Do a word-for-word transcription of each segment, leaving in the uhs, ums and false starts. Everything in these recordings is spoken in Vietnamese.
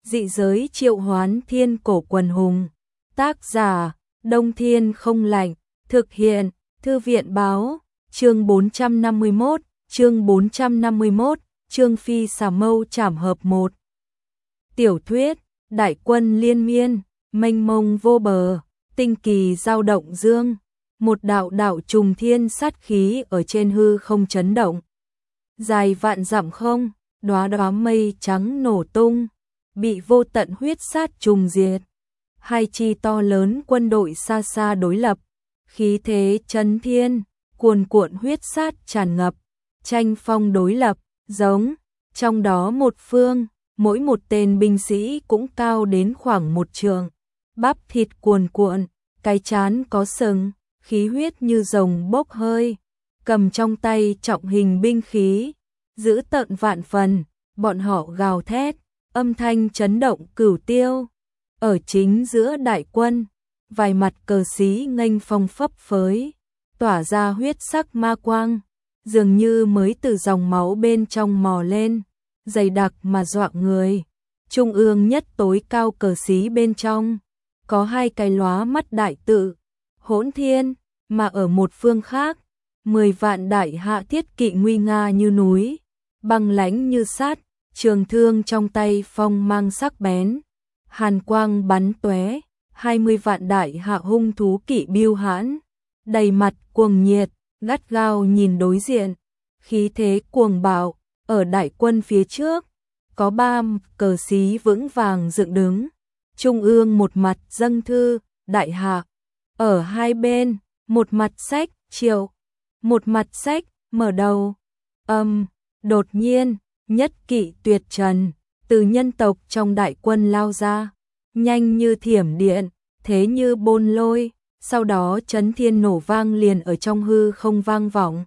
Dị giới triệu hoán thiên cổ quần hùng. Tác giả, Đông Thiên Không Lạnh. Thực hiện, Thư viện báo. Chương bốn trăm năm mươi mốt, chương bốn trăm năm mươi mốt, Trương Phi xà mâu trảm hợp một. Tiểu thuyết, đại quân liên miên, mênh mông vô bờ, tinh kỳ dao động dương. Một đạo đạo trùng thiên sát khí ở trên hư không chấn động. Dài vạn dặm không, đóa đóa mây trắng nổ tung, bị vô tận huyết sát trùng diệt. Hai chi to lớn quân đội xa xa đối lập, khí thế chấn thiên, cuồn cuộn huyết sát tràn ngập, tranh phong đối lập, giống, trong đó một phương, mỗi một tên binh sĩ cũng cao đến khoảng một trượng, bắp thịt cuồn cuộn, cái trán có sừng, khí huyết như rồng bốc hơi, cầm trong tay trọng hình binh khí, giữ tợn vạn phần, bọn họ gào thét, âm thanh chấn động cửu tiêu. Ở chính giữa đại quân, vài mặt cờ xí nghênh phong phấp phới, tỏa ra huyết sắc ma quang, dường như mới từ dòng máu bên trong mò lên, dày đặc mà dọa người. Trung ương nhất tối cao cờ xí bên trong, có hai cái lóa mắt đại tự, Hỗn Thiên, mà ở một phương khác, mười vạn đại hạ thiết kỵ nguy nga như núi, băng lãnh như sát, trường thương trong tay phong mang sắc bén, hàn quang bắn tóe, hai mươi vạn đại hạ hung thú kỵ biêu hãn, đầy mặt cuồng nhiệt, gắt gao nhìn đối diện, khí thế cuồng bạo. Ở đại quân phía trước, có ba cờ xí vững vàng dựng đứng, trung ương một mặt dâng thư, đại hạ, ở hai bên, một mặt sách, triệu, một mặt sách, mở đầu, âm, đột nhiên, nhất kỵ tuyệt trần, từ nhân tộc trong đại quân lao ra, nhanh như thiểm điện, thế như bôn lôi, sau đó chấn thiên nổ vang liền ở trong hư không vang vọng.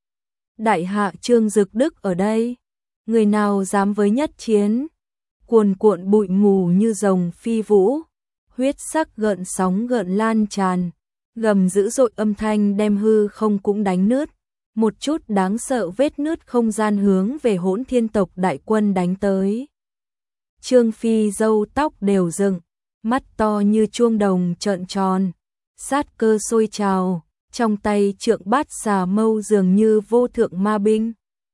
Đại hạ Trương Dực Đức ở đây, người nào dám với nhất chiến, cuồn cuộn bụi mù như rồng phi vũ, huyết sắc gợn sóng gợn lan tràn, gầm dữ dội âm thanh đem hư không cũng đánh nứt, một chút đáng sợ vết nứt không gian hướng về Hỗn Thiên tộc đại quân đánh tới. Trương Phi râu tóc đều dựng, mắt to như chuông đồng trợn tròn, sát cơ sôi trào, trong tay trượng bát xà mâu dường như vô thượng ma binh,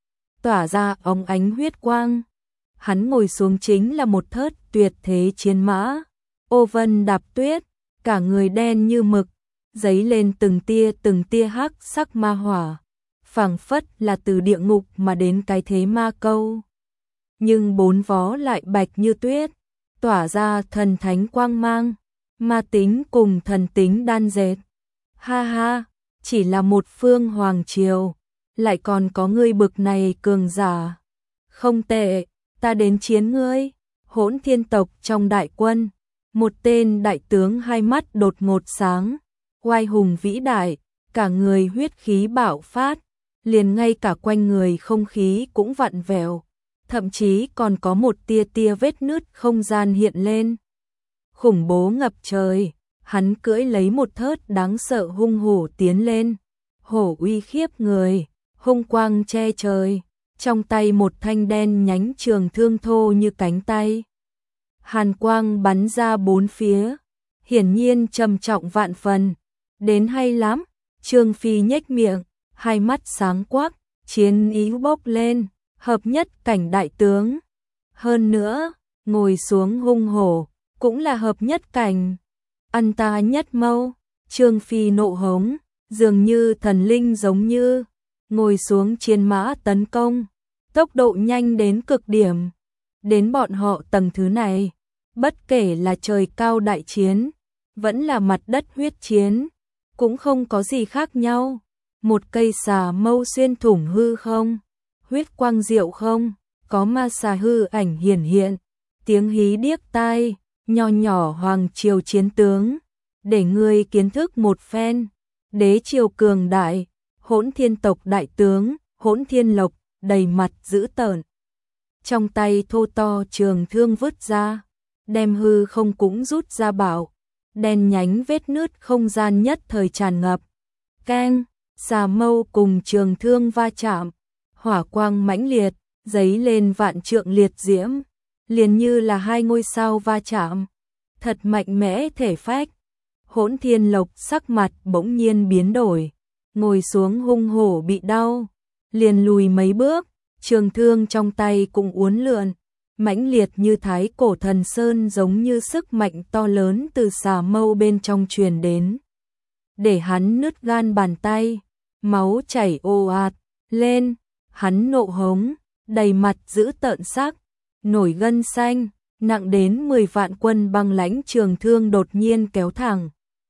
tỏa ra óng ánh huyết quang. Hắn ngồi xuống chính là một thớt tuyệt thế chiến mã, ô vân đạp tuyết, cả người đen như mực, dấy lên từng tia từng tia hắc sắc ma hỏa, phảng phất là từ địa ngục mà đến cái thế ma câu. Nhưng bốn vó lại bạch như tuyết, tỏa ra thần thánh quang mang, ma tính cùng thần tính đan dệt. Ha ha, chỉ là một phương hoàng triều, lại còn có ngươi bực này cường giả. Không tệ, ta đến chiến ngươi. Hỗn Thiên tộc trong đại quân, một tên đại tướng hai mắt đột ngột sáng, oai hùng vĩ đại, cả người huyết khí bạo phát, liền ngay cả quanh người không khí cũng vặn vẹo, thậm chí còn có một tia tia vết nứt không gian hiện lên. Khủng bố ngập trời, hắn cưỡi lấy một thớt đáng sợ hung hổ tiến lên, hổ uy khiếp người, hung quang che trời, trong tay một thanh đen nhánh trường thương thô như cánh tay. Hàn quang bắn ra bốn phía, hiển nhiên trầm trọng vạn phần. Đến hay lắm, Trương Phi nhếch miệng, hai mắt sáng quắc, chiến ý bốc lên, hợp nhất cảnh đại tướng. Hơn nữa, ngồi xuống hung hổ, cũng là hợp nhất cảnh. Ăn ta nhất mâu, Trương Phi nộ hống, dường như thần linh giống như, ngồi xuống chiến mã tấn công, tốc độ nhanh đến cực điểm. Đến bọn họ tầng thứ này, bất kể là trời cao đại chiến, vẫn là mặt đất huyết chiến, cũng không có gì khác nhau. Một cây xà mâu xuyên thủng hư không, huyết quang diệu không, có ma xà hư ảnh hiển hiện, tiếng hí điếc tai, nho nhỏ hoàng triều chiến tướng, để ngươi kiến thức một phen. Đế triều cường đại, Hỗn Thiên tộc đại tướng, Hỗn Thiên Lộc, đầy mặt dữ tợn. Trong tay thô to trường thương vứt ra, đem hư không cũng rút ra bảo, đen nhánh vết nứt không gian nhất thời tràn ngập. Keng, xà mâu cùng trường thương va chạm, hỏa quang mãnh liệt, giấy lên vạn trượng liệt diễm, liền như là hai ngôi sao va chạm, thật mạnh mẽ thể phách. Hỗn Thiên Lộc sắc mặt bỗng nhiên biến đổi, ngồi xuống hung hổ bị đau, liền lùi mấy bước, trường thương trong tay cũng uốn lượn, mãnh liệt như thái cổ thần sơn, giống như sức mạnh to lớn từ xà mâu bên trong truyền đến, để hắn nứt gan bàn tay, máu chảy ồ ạt lên, hắn nộ hống, đầy mặt dữ tợn sắc, nổi gân xanh, nặng đến mười vạn quân băng lãnh trường thương đột nhiên kéo thẳng.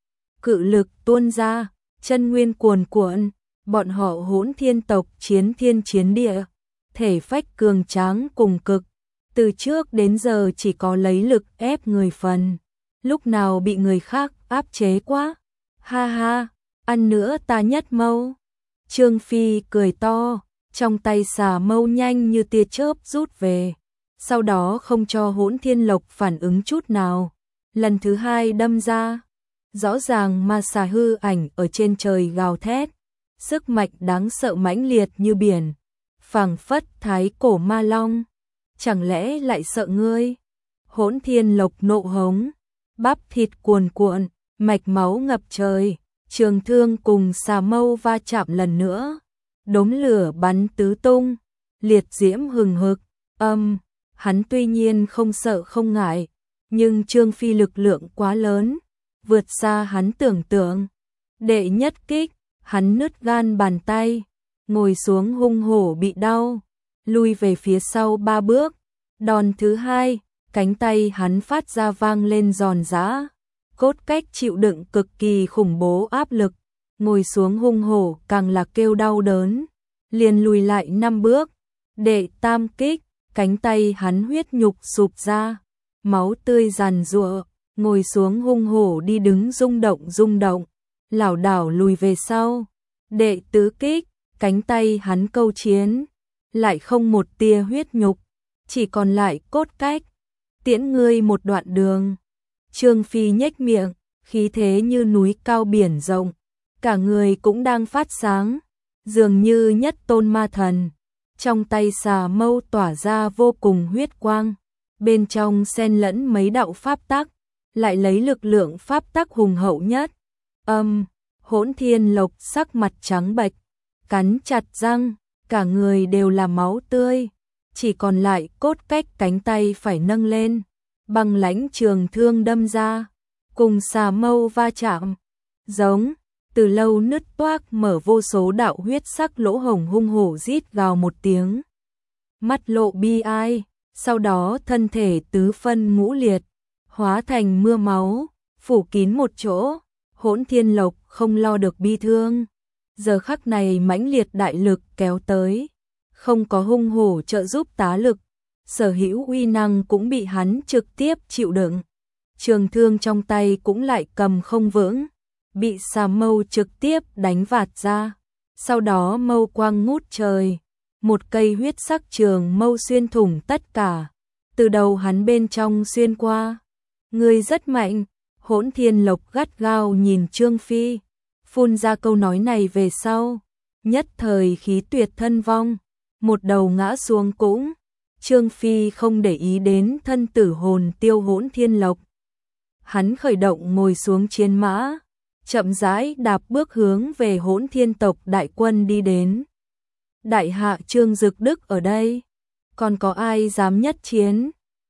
Cự lực tuôn ra, chân nguyên cuồn cuộn, bọn họ Hỗn Thiên tộc chiến thiên chiến địa, thể phách cường tráng cùng cực, từ trước đến giờ chỉ có lấy lực ép người phần, lúc nào bị người khác áp chế quá. Ha ha, ăn nữa ta nhất mâu. Trương Phi cười to, trong tay xà mâu nhanh như tia chớp rút về, sau đó không cho Hỗn Thiên Lộc phản ứng chút nào, lần thứ hai đâm ra. Rõ ràng ma xà hư ảnh ở trên trời gào thét, sức mạnh đáng sợ mãnh liệt như biển, phảng phất thái cổ ma long, chẳng lẽ lại sợ ngươi? Hỗn Thiên Lộc nộ hống, bắp thịt cuồn cuộn, mạch máu ngập trời, trường thương cùng xà mâu va chạm lần nữa, đốm lửa bắn tứ tung, liệt diễm hừng hực, âm, hắn tuy nhiên không sợ không ngại, nhưng Trương Phi lực lượng quá lớn, vượt xa hắn tưởng tượng. Đệ nhất kích, hắn nứt gan bàn tay, ngồi xuống hung hổ bị đau, lui về phía sau ba bước. Đòn thứ hai, cánh tay hắn phát ra vang lên giòn giã, cốt cách chịu đựng cực kỳ khủng bố áp lực, ngồi xuống hung hổ càng là kêu đau đớn, liền lùi lại năm bước. Đệ tam kích, cánh tay hắn huyết nhục sụp ra, máu tươi giàn giụa, ngồi xuống hung hổ đi đứng rung động rung động, lảo đảo lùi về sau. Đệ tứ kích, cánh tay hắn câu chiến, lại không một tia huyết nhục, chỉ còn lại cốt cách, tiễn ngươi một đoạn đường. Trương Phi nhếch miệng, khí thế như núi cao biển rộng, cả người cũng đang phát sáng, dường như nhất tôn ma thần. Trong tay xà mâu tỏa ra vô cùng huyết quang, bên trong xen lẫn mấy đạo pháp tắc, lại lấy lực lượng pháp tắc hùng hậu nhất. Âm, Hỗn Thiên Lộc sắc mặt trắng bệch, cắn chặt răng, cả người đều là máu tươi, chỉ còn lại cốt cách cánh tay phải nâng lên, băng lãnh trường thương đâm ra, cùng xà mâu va chạm, giống, từ lâu nứt toác mở vô số đạo huyết sắc lỗ hổng, hung hổ rít gào một tiếng, mắt lộ bi ai, sau đó thân thể tứ phân ngũ liệt, hóa thành mưa máu, phủ kín một chỗ. Hỗn Thiên Lộc không lo được bi thương, giờ khắc này mãnh liệt đại lực kéo tới, không có hung hổ trợ giúp tá lực, sở hữu uy năng cũng bị hắn trực tiếp chịu đựng. Trường thương trong tay cũng lại cầm không vững, bị xà mâu trực tiếp đánh vạt ra, sau đó mâu quang ngút trời, một cây huyết sắc trường mâu xuyên thủng tất cả, từ đầu hắn bên trong xuyên qua. Ngươi rất mạnh. Hỗn Thiên Lộc gắt gao nhìn Trương Phi, phun ra câu nói này về sau, nhất thời khí tuyệt thân vong, một đầu ngã xuống cũng. Trương Phi không để ý đến thân tử hồn tiêu Hỗn Thiên Lộc. Hắn khởi động ngồi xuống chiến mã, chậm rãi đạp bước hướng về Hỗn Thiên tộc đại quân đi đến. Đại hạ Trương Dực Đức ở đây, còn có ai dám nhất chiến?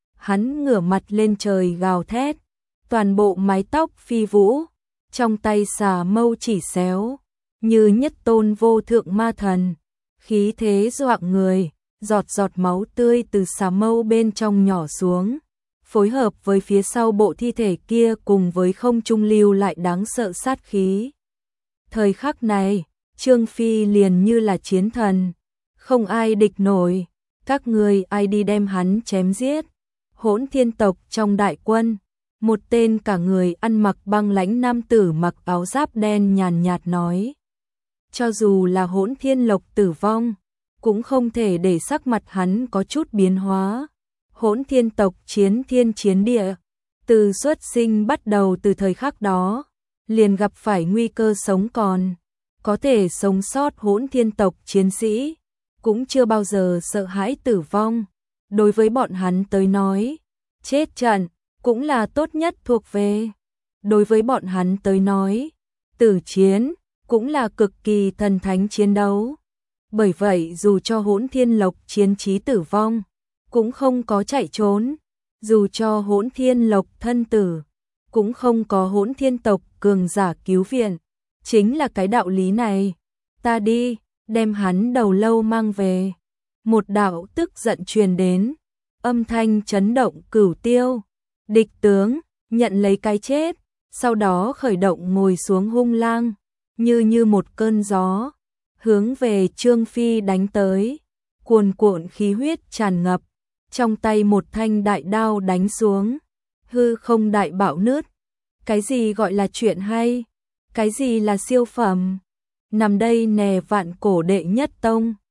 Hắn ngửa mặt lên trời gào thét, toàn bộ mái tóc phi vũ, trong tay xà mâu chỉ xéo, như nhất tôn vô thượng ma thần, khí thế doạng người, giọt giọt máu tươi từ xà mâu bên trong nhỏ xuống, phối hợp với phía sau bộ thi thể kia cùng với không trung lưu lại đáng sợ sát khí. Thời khắc này, Trương Phi liền như là chiến thần, không ai địch nổi, các người ai đi đem hắn chém giết. Hỗn Thiên tộc trong đại quân, một tên cả người ăn mặc băng lãnh nam tử mặc áo giáp đen nhàn nhạt nói. Cho dù là Hỗn Thiên Lộc tử vong, cũng không thể để sắc mặt hắn có chút biến hóa. Hỗn Thiên tộc chiến thiên chiến địa, từ xuất sinh bắt đầu từ thời khắc đó, liền gặp phải nguy cơ sống còn, có thể sống sót Hỗn Thiên tộc chiến sĩ, cũng chưa bao giờ sợ hãi tử vong. đối với bọn hắn tới nói, chết trận cũng là tốt nhất thuộc về. Đối với bọn hắn tới nói, tử chiến cũng là cực kỳ thần thánh chiến đấu. Bởi vậy dù cho Hỗn Thiên Lộc chiến chí tử vong, cũng không có chạy trốn. Dù cho Hỗn Thiên Lộc thân tử, cũng không có Hỗn Thiên tộc cường giả cứu viện. Chính là cái đạo lý này. Ta đi, đem hắn đầu lâu mang về. Một đạo tức giận truyền đến, âm thanh chấn động cửu tiêu. Địch tướng, nhận lấy cái chết, sau đó khởi động ngồi xuống hung lang, như như một cơn gió, hướng về Trương Phi đánh tới. Cuồn cuộn khí huyết tràn ngập, trong tay một thanh đại đao đánh xuống, hư không đại bạo nứt. Cái gì gọi là chuyện hay? Cái gì là siêu phẩm? Nằm đây nè vạn cổ đệ nhất tông,